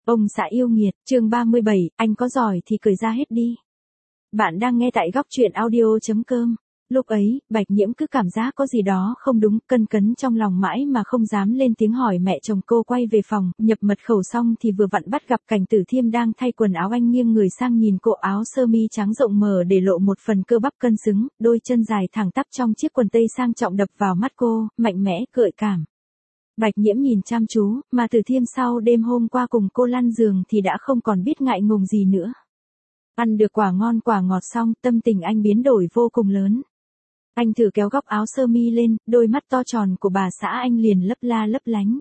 Ông xã yêu nghiệt, chương 37, anh có giỏi thì cười ra hết đi. Bạn đang nghe tại góc truyện audio.com. Lúc ấy, Bạch Nhiễm cứ cảm giác có gì đó không đúng, cân cấn trong lòng mãi mà không dám lên tiếng hỏi mẹ chồng. Cô quay về phòng, nhập mật khẩu xong thì vừa vặn bắt gặp cảnh Tử Thiêm đang thay quần áo. Anh nghiêng người sang nhìn cô, áo sơ mi trắng rộng mở để lộ một phần cơ bắp cân xứng, đôi chân dài thẳng tắp trong chiếc quần tây sang trọng đập vào mắt cô, mạnh mẽ, gợi cảm. Bạch Nhiễm nhìn chăm chú, mà Tử Thiêm sau đêm hôm qua cùng cô lăn giường thì đã không còn biết ngại ngùng gì nữa. Ăn được quả ngon quả ngọt xong, tâm tình anh biến đổi vô cùng lớn. Anh thử kéo góc áo sơ mi lên, đôi mắt to tròn của bà xã anh liền lấp la lấp lánh.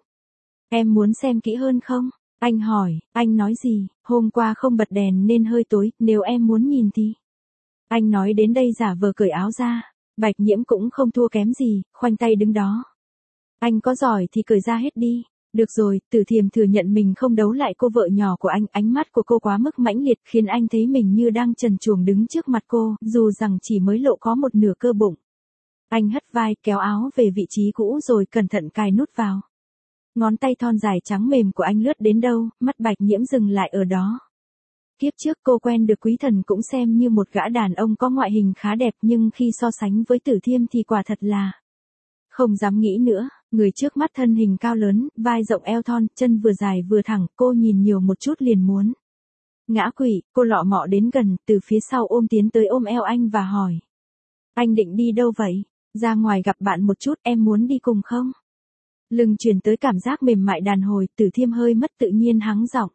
Em muốn xem kỹ hơn không? Anh hỏi, anh nói gì? Hôm qua không bật đèn nên hơi tối, nếu em muốn nhìn thì... Anh nói đến đây giả vờ cởi áo ra. Bạch Nhiễm cũng không thua kém gì, khoanh tay đứng đó. Anh có giỏi thì cởi ra hết đi. Được rồi, Tử Thiêm thừa nhận mình không đấu lại cô vợ nhỏ của anh. Ánh mắt của cô quá mức mãnh liệt khiến anh thấy mình như đang trần truồng đứng trước mặt cô, dù rằng chỉ mới lộ có một nửa cơ bụng. Anh hất vai, kéo áo về vị trí cũ rồi cẩn thận cài nút vào. Ngón tay thon dài trắng mềm của anh lướt đến đâu, mắt Bạch Nhiễm dừng lại ở đó. Kiếp trước cô quen được Quý Thần cũng xem như một gã đàn ông có ngoại hình khá đẹp, nhưng khi so sánh với Tử Thiêm thì quả thật là... Không dám nghĩ nữa. Người trước mắt thân hình cao lớn, vai rộng eo thon, chân vừa dài vừa thẳng, cô nhìn nhiều một chút liền muốn ngã quỵ. Cô lọ mọ đến gần, từ phía sau ôm tiến tới ôm eo anh và hỏi. Anh định đi đâu vậy? Ra ngoài gặp bạn một chút, em muốn đi cùng không? Lưng truyền tới cảm giác mềm mại đàn hồi, Tử Thiêm hơi mất tự nhiên hắng giọng.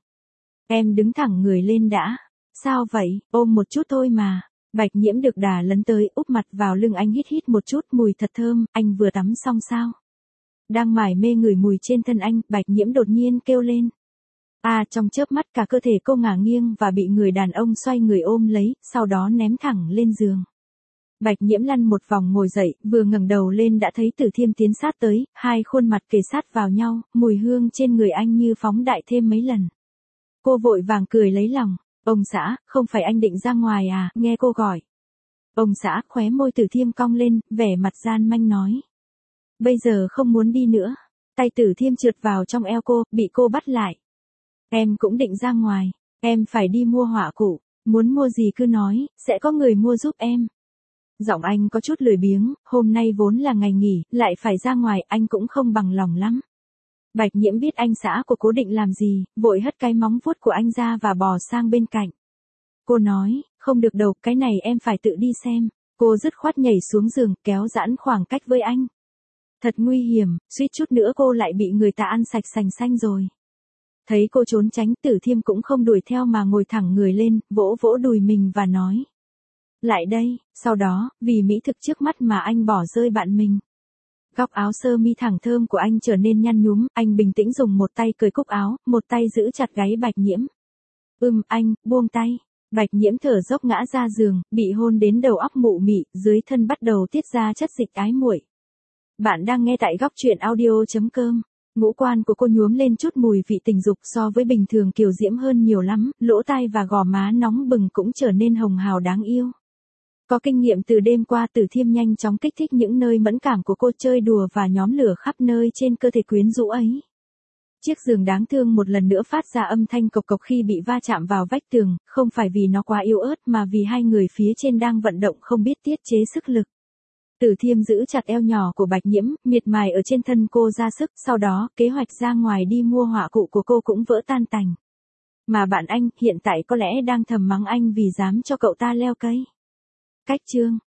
Em đứng thẳng người lên đã. Sao vậy, ôm một chút thôi mà. Bạch Nhiễm được đà lấn tới, úp mặt vào lưng anh, hít hít một chút, mùi thật thơm. Anh vừa tắm xong sao? Đang mải mê ngửi mùi trên thân anh, Bạch Nhiễm đột nhiên kêu lên. Trong chớp mắt cả cơ thể cô ngả nghiêng và bị người đàn ông xoay người ôm lấy, sau đó ném thẳng lên giường. Bạch Nhiễm lăn một vòng ngồi dậy, vừa ngẩng đầu lên đã thấy Tử Thiêm tiến sát tới, hai khuôn mặt kề sát vào nhau, mùi hương trên người anh như phóng đại thêm mấy lần. Cô vội vàng cười lấy lòng. Ông xã, không phải anh định ra ngoài à? Nghe cô gọi. Ông xã, khóe môi Tử Thiêm cong lên, vẻ mặt gian manh nói. Bây giờ không muốn đi nữa. Tay Tử Thiêm trượt vào trong eo cô, bị cô bắt lại. Em cũng định ra ngoài. Em phải đi mua họa cụ. Muốn mua gì cứ nói, sẽ có người mua giúp em. Giọng anh có chút lười biếng, hôm nay vốn là ngày nghỉ, lại phải ra ngoài, anh cũng không bằng lòng lắm. Bạch Nhiễm biết anh xã của cô định làm gì, vội hất cái móng vuốt của anh ra và bò sang bên cạnh. Cô nói, không được đâu, cái này em phải tự đi xem. Cô dứt khoát nhảy xuống giường, kéo giãn khoảng cách với anh. Thật nguy hiểm, suýt chút nữa cô lại bị người ta ăn sạch sành xanh rồi. Thấy cô trốn tránh, Tử Thiêm cũng không đuổi theo mà ngồi thẳng người lên, vỗ vỗ đùi mình và nói. Lại đây, sau đó, vì mỹ thực trước mắt mà anh bỏ rơi bạn mình. Góc áo sơ mi thẳng thơm của anh trở nên nhăn nhúm, anh bình tĩnh dùng một tay cởi cúc áo, một tay giữ chặt gáy Bạch Nhiễm. Anh, buông tay. Bạch Nhiễm thở dốc ngã ra giường, bị hôn đến đầu óc mụ mị, dưới thân bắt đầu tiết ra chất dịch ái muội. Bạn đang nghe tại góc truyện audio.com. Ngũ quan của cô nhuốm lên chút mùi vị tình dục, so với bình thường kiều diễm hơn nhiều lắm, lỗ tai và gò má nóng bừng cũng trở nên hồng hào đáng yêu. Có kinh nghiệm từ đêm qua, Tử Thiêm nhanh chóng kích thích những nơi mẫn cảm của cô, chơi đùa và nhóm lửa khắp nơi trên cơ thể quyến rũ ấy. Chiếc giường đáng thương một lần nữa phát ra âm thanh cộc cộc khi bị va chạm vào vách tường, không phải vì nó quá yếu ớt mà vì hai người phía trên đang vận động không biết tiết chế sức lực. Tử Thiêm giữ chặt eo nhỏ của Bạch Nhiễm, miệt mài ở trên thân cô ra sức, sau đó, kế hoạch ra ngoài đi mua họa cụ của cô cũng vỡ tan tành. Mà bạn anh, hiện tại có lẽ đang thầm mắng anh vì dám cho cậu ta leo cây. Cách chương